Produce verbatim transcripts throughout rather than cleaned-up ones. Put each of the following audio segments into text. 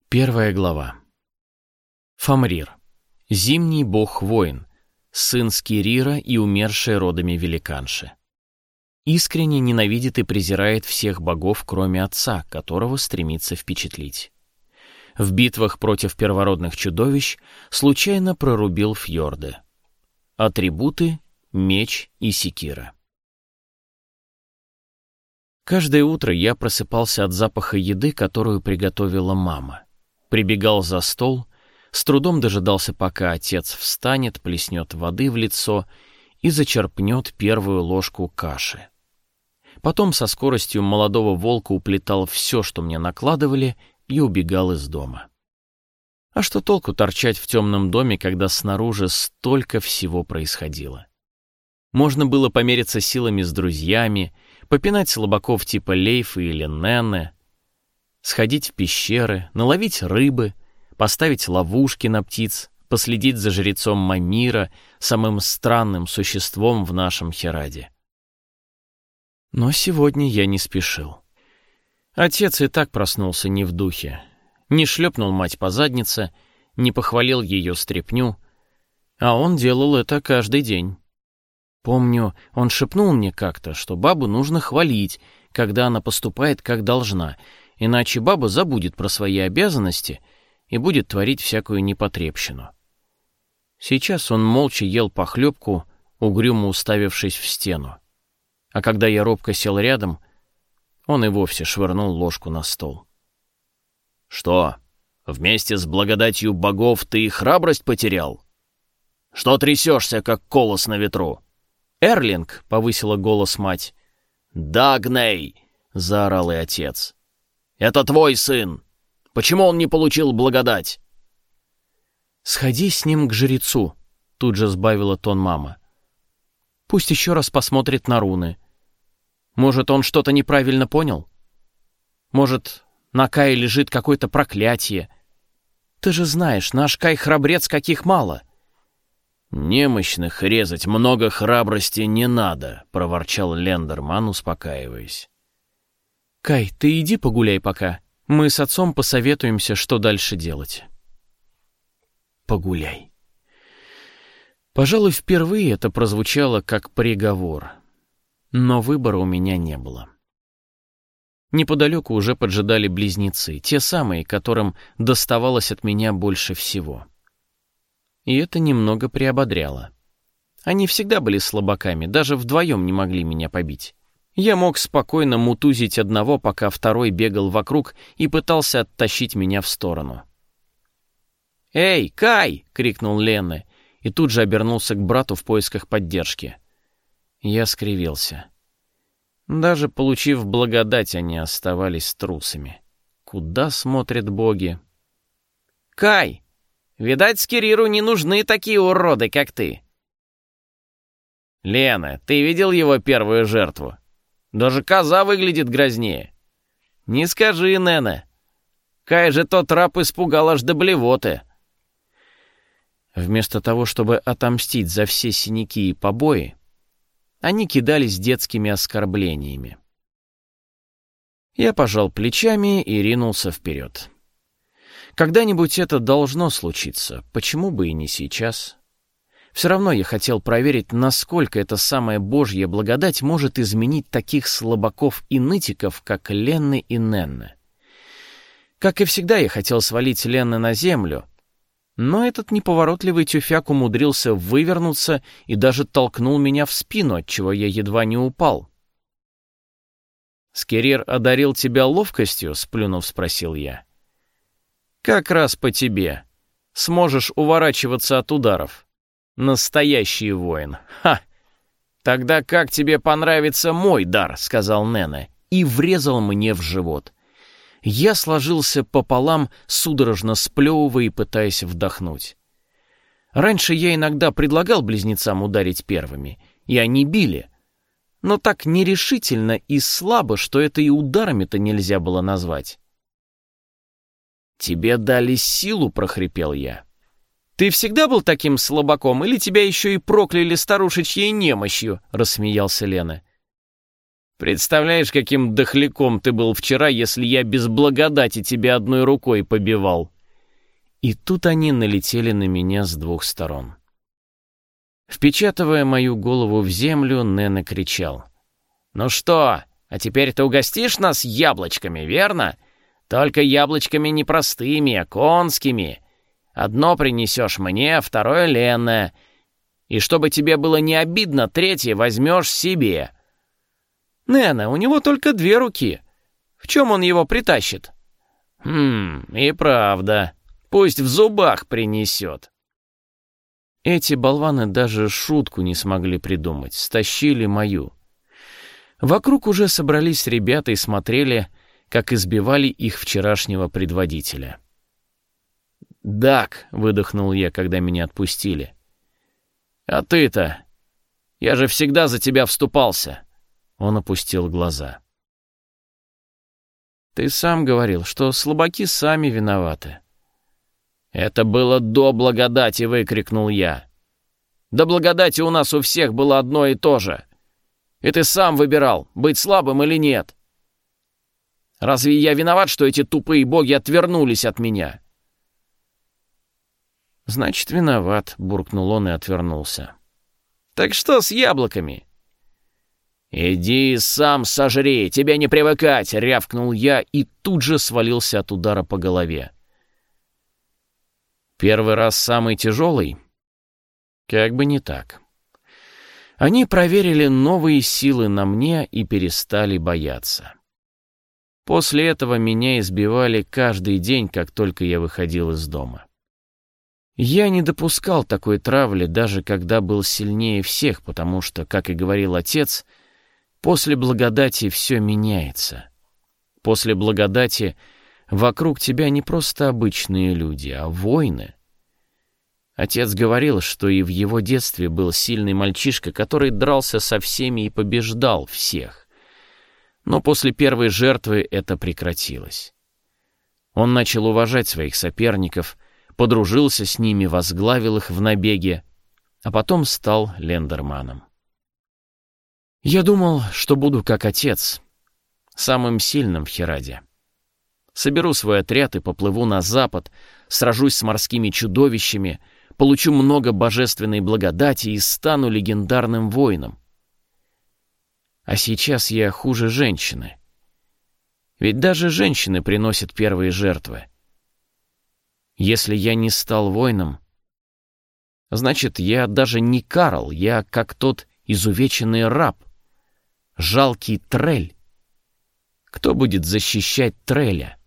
Первая глава. Фамрир. Зимний бог-воин, сын Скирира и умершей родами великанши. Искренне ненавидит и презирает всех богов, кроме отца, которого стремится впечатлить. В битвах против первородных чудовищ случайно прорубил фьорды. Атрибуты — меч и секира. Каждое утро я просыпался от запаха еды, которую приготовила мама. Прибегал за стол, с трудом дожидался, пока отец встанет, плеснет воды в лицо и зачерпнет первую ложку каши. Потом со скоростью молодого волка уплетал все, что мне накладывали, и убегал из дома. А что толку торчать в темном доме, когда снаружи столько всего происходило? Можно было помериться силами с друзьями, попинать слабаков типа Лейфа или Ненне, сходить в пещеры, наловить рыбы, поставить ловушки на птиц, последить за жрецом Мамира, самым странным существом в нашем Хераде. Но сегодня я не спешил. Отец и так проснулся не в духе, не шлепнул мать по заднице, не похвалил ее стряпню, а он делал это каждый день. Помню, он шепнул мне как-то, что бабу нужно хвалить, когда она поступает как должна, иначе баба забудет про свои обязанности и будет творить всякую непотребщину. Сейчас он молча ел похлебку, угрюмо уставившись в стену. А когда я робко сел рядом, он и вовсе швырнул ложку на стол. «Что, вместе с благодатью богов ты и храбрость потерял? Что трясешься, как колос на ветру?» «Эрлинг!» — повысила голос мать. «Дагней!» — заорал и отец. «Это твой сын! Почему он не получил благодать?» «Сходи с ним к жрецу», — тут же сбавила тон мама. «Пусть еще раз посмотрит на руны. Может, он что-то неправильно понял? Может, на Кае лежит какое-то проклятие? Ты же знаешь, наш Кай храбрец каких мало». «Немощных резать много храбрости не надо», — проворчал Лендерман, успокаиваясь. «Кай, ты иди погуляй пока. Мы с отцом посоветуемся, что дальше делать». «Погуляй». Пожалуй, впервые это прозвучало как приговор. Но выбора у меня не было. Неподалеку уже поджидали близнецы, те самые, которым доставалось от меня больше всего. И это немного приободряло. Они всегда были слабаками, даже вдвоем не могли меня побить. Я мог спокойно мутузить одного, пока второй бегал вокруг и пытался оттащить меня в сторону. «Эй, Кай!» — крикнул Ленне, и тут же обернулся к брату в поисках поддержки. Я скривился. Даже получив благодать, они оставались трусами. Куда смотрят боги? «Кай! Видать, Скириру не нужны такие уроды, как ты!» «Лена, ты видел его первую жертву? Даже коза выглядит грознее!» «Не скажи, Нена! Кай же тот раб испугал аж до блевоты!» Вместо того, чтобы отомстить за все синяки и побои, они кидались детскими оскорблениями. Я пожал плечами и ринулся вперед. Когда-нибудь это должно случиться, почему бы и не сейчас? Все равно я хотел проверить, насколько эта самая Божья благодать может изменить таких слабаков и нытиков, как Ленны и Ненне. Как и всегда, я хотел свалить Ленны на землю, но этот неповоротливый тюфяк умудрился вывернуться и даже толкнул меня в спину, отчего я едва не упал. «Скирир одарил тебя ловкостью?» — сплюнув, спросил я. «Как раз по тебе. Сможешь уворачиваться от ударов. Настоящий воин. Ха! Тогда как тебе понравится мой дар?» — сказал Ненне и врезал мне в живот. Я сложился пополам, судорожно сплевывая и пытаясь вдохнуть. Раньше я иногда предлагал близнецам ударить первыми, и они били, но так нерешительно и слабо, что это и ударами-то нельзя было назвать. «Тебе дали силу», — прохрипел я. «Ты всегда был таким слабаком, или тебя еще и прокляли старушечьей немощью?» — рассмеялся Лена. Представляешь, каким дохляком ты был вчера, если я без благодати тебя одной рукой побивал?» И тут они налетели на меня с двух сторон. Впечатывая мою голову в землю, Нена кричал: «Ну что, а теперь ты угостишь нас яблочками, верно? Только яблочками не простыми, а конскими. Одно принесешь мне, второе — Лене. И чтобы тебе было не обидно, третье возьмешь себе». «Нена, у него только две руки. В чем он его притащит?» «Хм, и правда. Пусть в зубах принесет». Эти болваны даже шутку не смогли придумать, стащили мою. Вокруг уже собрались ребята и смотрели, как избивали их вчерашнего предводителя. «Дак», — выдохнул я, когда меня отпустили. «А ты-то? Я же всегда за тебя вступался». Он опустил глаза. «Ты сам говорил, что слабаки сами виноваты». «Это было до благодати», — выкрикнул я. «До благодати у нас у всех было одно и то же. И ты сам выбирал, быть слабым или нет. Разве я виноват, что эти тупые боги отвернулись от меня?» «Значит, виноват», — буркнул он и отвернулся. «Так что с яблоками?» «Иди сам сожри, тебе не привыкать», — рявкнул я и тут же свалился от удара по голове. Первый раз самый тяжелый? Как бы не так. Они проверили новые силы на мне и перестали бояться. После этого меня избивали каждый день, как только я выходил из дома. Я не допускал такой травли, даже когда был сильнее всех, потому что, как и говорил отец, после благодати все меняется. После благодати вокруг тебя не просто обычные люди, а воины. Отец говорил, что и в его детстве был сильный мальчишка, который дрался со всеми и побеждал всех. Но после первой жертвы это прекратилось. Он начал уважать своих соперников, подружился с ними, возглавил их в набеге, а потом стал лендерманом. Я думал, что буду как отец, самым сильным в Хираде. Соберу свой отряд и поплыву на запад, сражусь с морскими чудовищами, получу много божественной благодати и стану легендарным воином. А сейчас я хуже женщины. Ведь даже женщины приносят первые жертвы. Если я не стал воином, значит, я даже не Карл, я как тот изувеченный раб, жалкий Трель. Кто будет защищать Треля?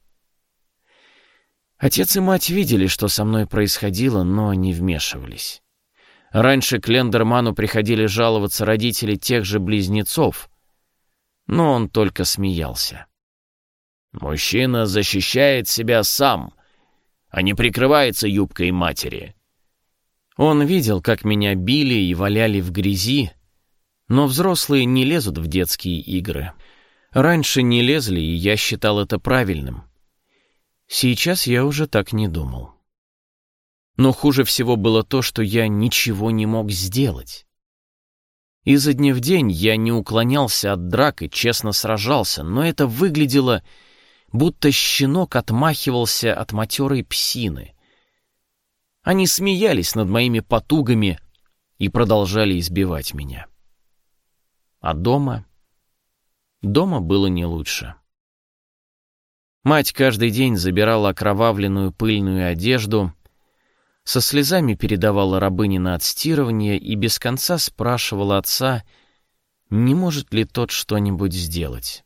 Отец и мать видели, что со мной происходило, но не вмешивались. Раньше к Лендерману приходили жаловаться родители тех же близнецов, но он только смеялся. «Мужчина защищает себя сам, а не прикрывается юбкой матери». Он видел, как меня били и валяли в грязи, но взрослые не лезут в детские игры. Раньше не лезли, и я считал это правильным. Сейчас я уже так не думал. Но хуже всего было то, что я ничего не мог сделать. Изо дня в день я не уклонялся от драк и честно сражался, но это выглядело, будто щенок отмахивался от матерой псины. Они смеялись над моими потугами и продолжали избивать меня. А дома? Дома было не лучше. Мать каждый день забирала окровавленную пыльную одежду, со слезами передавала рабыне на отстирывание и без конца спрашивала отца, не может ли тот что-нибудь сделать.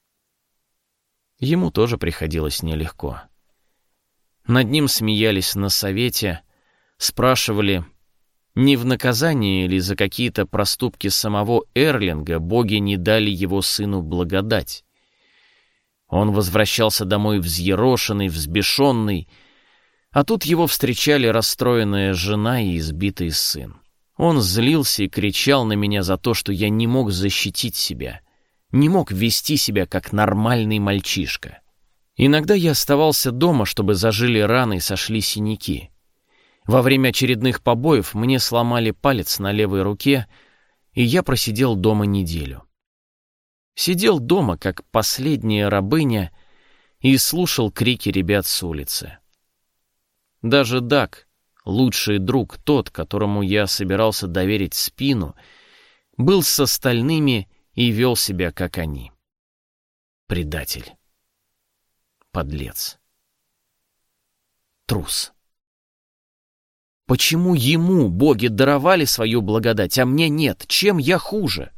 Ему тоже приходилось нелегко. Над ним смеялись на совете, спрашивали, не в наказание или за какие-то проступки самого Эрлинга боги не дали его сыну благодать. Он возвращался домой взъерошенный, взбешенный, а тут его встречали расстроенная жена и избитый сын. Он злился и кричал на меня за то, что я не мог защитить себя, не мог вести себя как нормальный мальчишка. Иногда я оставался дома, чтобы зажили раны и сошли синяки. Во время очередных побоев мне сломали палец на левой руке, и я просидел дома неделю. Сидел дома, как последняя рабыня, и слушал крики ребят с улицы. Даже Даг, лучший друг, тот, которому я собирался доверить спину, был с остальными и вел себя, как они. Предатель. Подлец. Трус. Почему ему боги даровали свою благодать, а мне нет? Чем я хуже?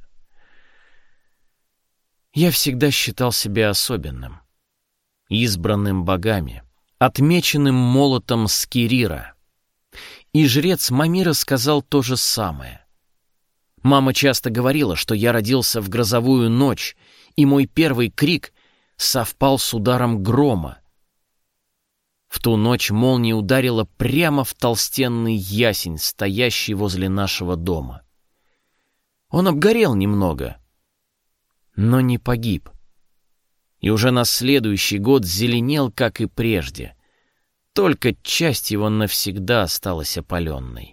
Я всегда считал себя особенным, избранным богами, отмеченным молотом Скирира. И жрец Мамира сказал то же самое. Мама часто говорила, что я родился в грозовую ночь, и мой первый крик совпал с ударом грома. В ту ночь молния ударила прямо в толстенный ясень, стоящий возле нашего дома. Он обгорел немного, но не погиб. И уже на следующий год зеленел, как и прежде. Только часть его навсегда осталась опаленной.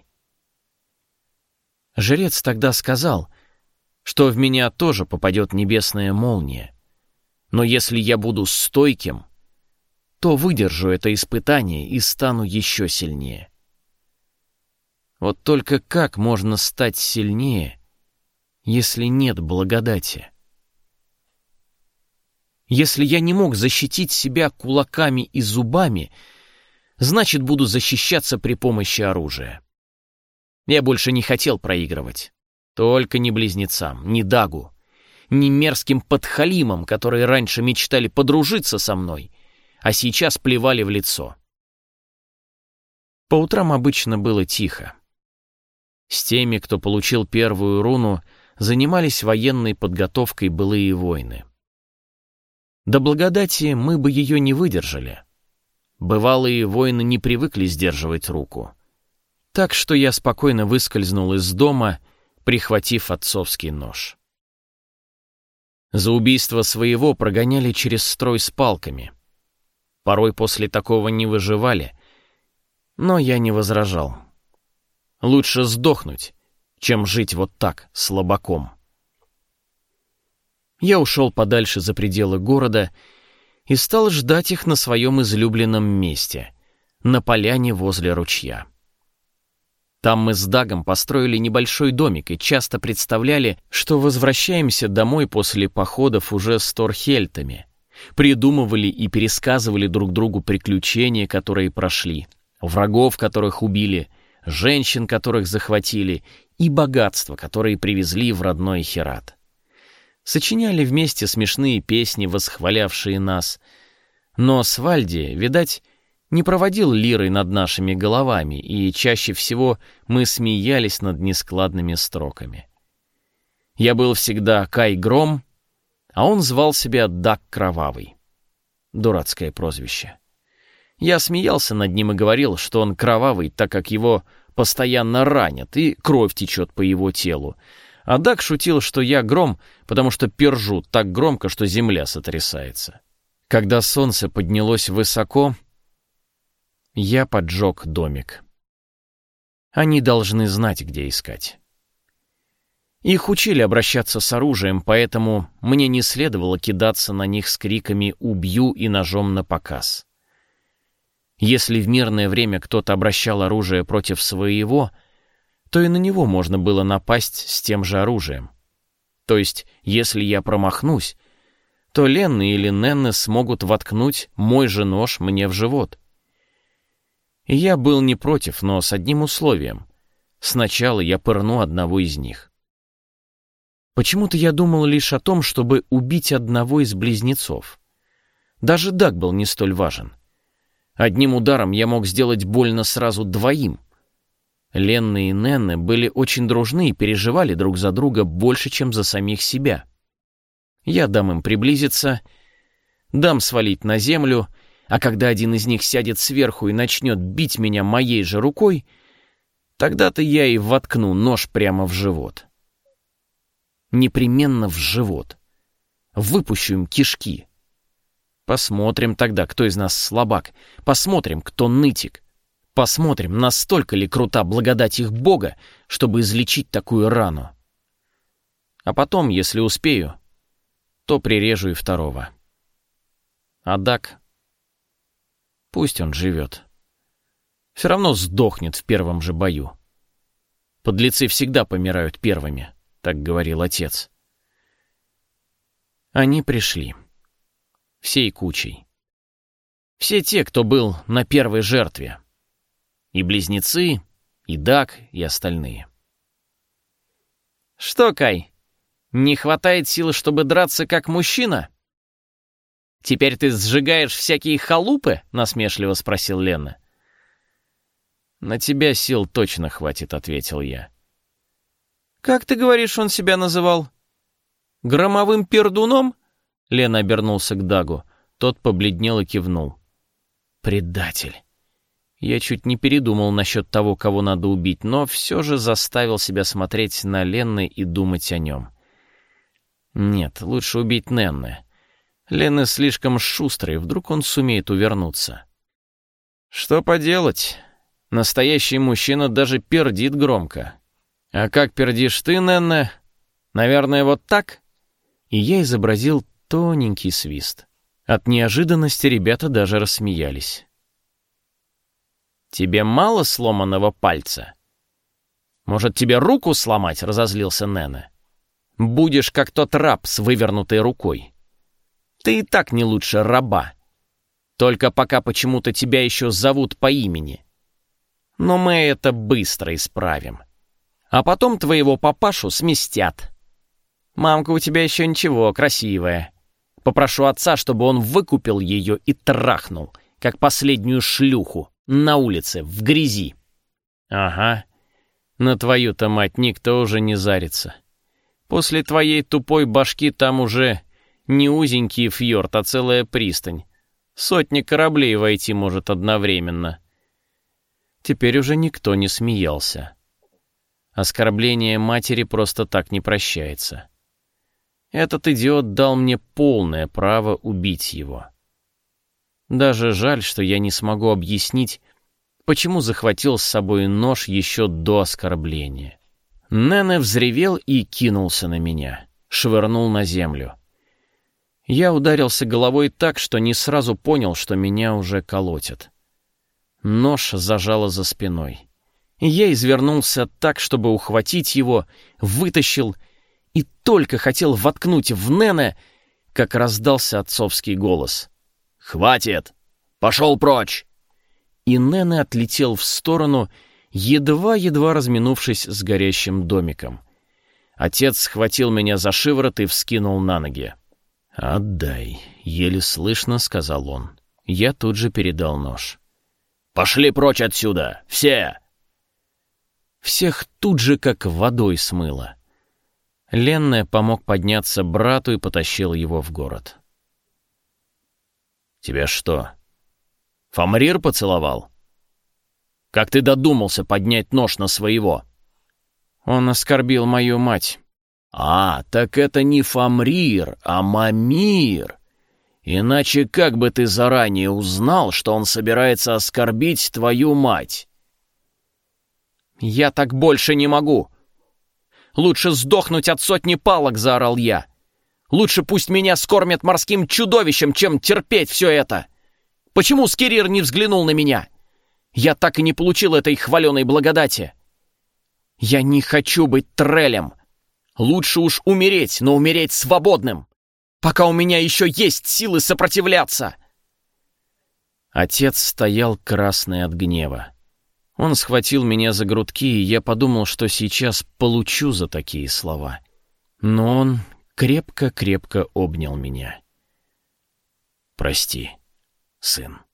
Жрец тогда сказал, что в меня тоже попадет небесная молния. Но если я буду стойким, то выдержу это испытание и стану еще сильнее. Вот только как можно стать сильнее, если нет благодати? Если я не мог защитить себя кулаками и зубами, значит, буду защищаться при помощи оружия. Я больше не хотел проигрывать. Только не близнецам, не Дагу, не мерзким подхалимам, которые раньше мечтали подружиться со мной, а сейчас плевали в лицо. По утрам обычно было тихо. С теми, кто получил первую руну, занимались военной подготовкой былые войны. До благодати мы бы ее не выдержали. Бывалые воины не привыкли сдерживать руку. Так что я спокойно выскользнул из дома, прихватив отцовский нож. За убийство своего прогоняли через строй с палками. Порой после такого не выживали, но я не возражал. Лучше сдохнуть, чем жить вот так, слабаком. Я ушел подальше за пределы города и стал ждать их на своем излюбленном месте, на поляне возле ручья. Там мы с Дагом построили небольшой домик и часто представляли, что возвращаемся домой после походов уже с торхельтами, придумывали и пересказывали друг другу приключения, которые прошли, врагов, которых убили, женщин, которых захватили, и богатства, которые привезли в родной Херат. Сочиняли вместе смешные песни, восхвалявшие нас. Но Свальди, видать, не проводил лирой над нашими головами, и чаще всего мы смеялись над нескладными строками. Я был всегда Кай Гром, а он звал себя Даг Кровавый. Дурацкое прозвище. Я смеялся над ним и говорил, что он кровавый, так как его постоянно ранят, и кровь течет по его телу. А Даг шутил, что я Гром, потому что пержу так громко, что земля сотрясается. Когда солнце поднялось высоко, я поджег домик. Они должны знать, где искать. Их учили обращаться с оружием, поэтому мне не следовало кидаться на них с криками «убью» и ножом напоказ. Если в мирное время кто-то обращал оружие против своего, то и на него можно было напасть с тем же оружием. То есть, если я промахнусь, то Ленны или Ненны смогут воткнуть мой же нож мне в живот. И я был не против, но с одним условием. Сначала я пырну одного из них. Почему-то я думал лишь о том, чтобы убить одного из близнецов. Даже Даг был не столь важен. Одним ударом я мог сделать больно сразу двоим. Ленны и Ненны были очень дружны и переживали друг за друга больше, чем за самих себя. Я дам им приблизиться, дам свалить на землю, а когда один из них сядет сверху и начнет бить меня моей же рукой, тогда-то я и воткну нож прямо в живот. Непременно в живот. Выпущу им кишки. Посмотрим тогда, кто из нас слабак. Посмотрим, кто нытик. Посмотрим, настолько ли крута благодать их Бога, чтобы излечить такую рану. А потом, если успею, то прирежу и второго. А Даг? Пусть он живет. Все равно сдохнет в первом же бою. Подлецы всегда помирают первыми, так говорил отец. Они пришли. Всей кучей. Все те, кто был на первой жертве. И близнецы, и Даг, и остальные. «Что, Кай, не хватает сил, чтобы драться как мужчина? Теперь ты сжигаешь всякие халупы?» — насмешливо спросил Ленна. «На тебя сил точно хватит», — ответил я. «Как ты говоришь, он себя называл? Громовым пердуном?» Лена обернулся к Дагу. Тот побледнел и кивнул. «Предатель». Я чуть не передумал насчет того, кого надо убить, но все же заставил себя смотреть на Ленны и думать о нем. Нет, лучше убить Ненны. Ленна слишком шустрый, вдруг он сумеет увернуться. Что поделать? Настоящий мужчина даже пердит громко. А как пердишь ты, Ненна? Наверное, вот так? И я изобразил тоненький свист. От неожиданности ребята даже рассмеялись. «Тебе мало сломанного пальца? Может, тебе руку сломать?» — разозлился Нена. «Будешь как тот раб с вывернутой рукой. Ты и так не лучше раба. Только пока почему-то тебя еще зовут по имени. Но мы это быстро исправим. А потом твоего папашу сместят. Мамка у тебя еще ничего, красивая. Попрошу отца, чтобы он выкупил ее и трахнул, как последнюю шлюху. На улице, в грязи». «Ага, на твою-то мать никто уже не зарится. После твоей тупой башки там уже не узенький фьорд, а целая пристань. Сотни кораблей войти может одновременно». Теперь уже никто не смеялся. Оскорбление матери просто так не прощается. Этот идиот дал мне полное право убить его. Даже жаль, что я не смогу объяснить, почему захватил с собой нож еще до оскорбления. Нене взревел и кинулся на меня, швырнул на землю. Я ударился головой так, что не сразу понял, что меня уже колотят. Нож зажало за спиной. Я извернулся так, чтобы ухватить его, вытащил и только хотел воткнуть в Нене, как раздался отцовский голос. «Хватит! Пошел прочь!» И Нене отлетел в сторону, едва-едва разминувшись с горящим домиком. Отец схватил меня за шиворот и вскинул на ноги. «Отдай», — еле слышно сказал он. Я тут же передал нож. «Пошли прочь отсюда! Все!» Всех тут же как водой смыло. Ленне помог подняться брату и потащил его в город. «Тебя что, Фамрир поцеловал? Как ты додумался поднять нож на своего?» «Он оскорбил мою мать». «А, так это не Фамрир, а Мамир. Иначе как бы ты заранее узнал, что он собирается оскорбить твою мать?» «Я так больше не могу. Лучше сдохнуть от сотни палок», — заорал я. «Лучше пусть меня скормят морским чудовищем, чем терпеть все это. Почему Скирир не взглянул на меня? Я так и не получил этой хваленой благодати. Я не хочу быть трелем. Лучше уж умереть, но умереть свободным, пока у меня еще есть силы сопротивляться». Отец стоял красный от гнева. Он схватил меня за грудки, и я подумал, что сейчас получу за такие слова. Но он крепко-крепко обнял меня. «Прости, сын».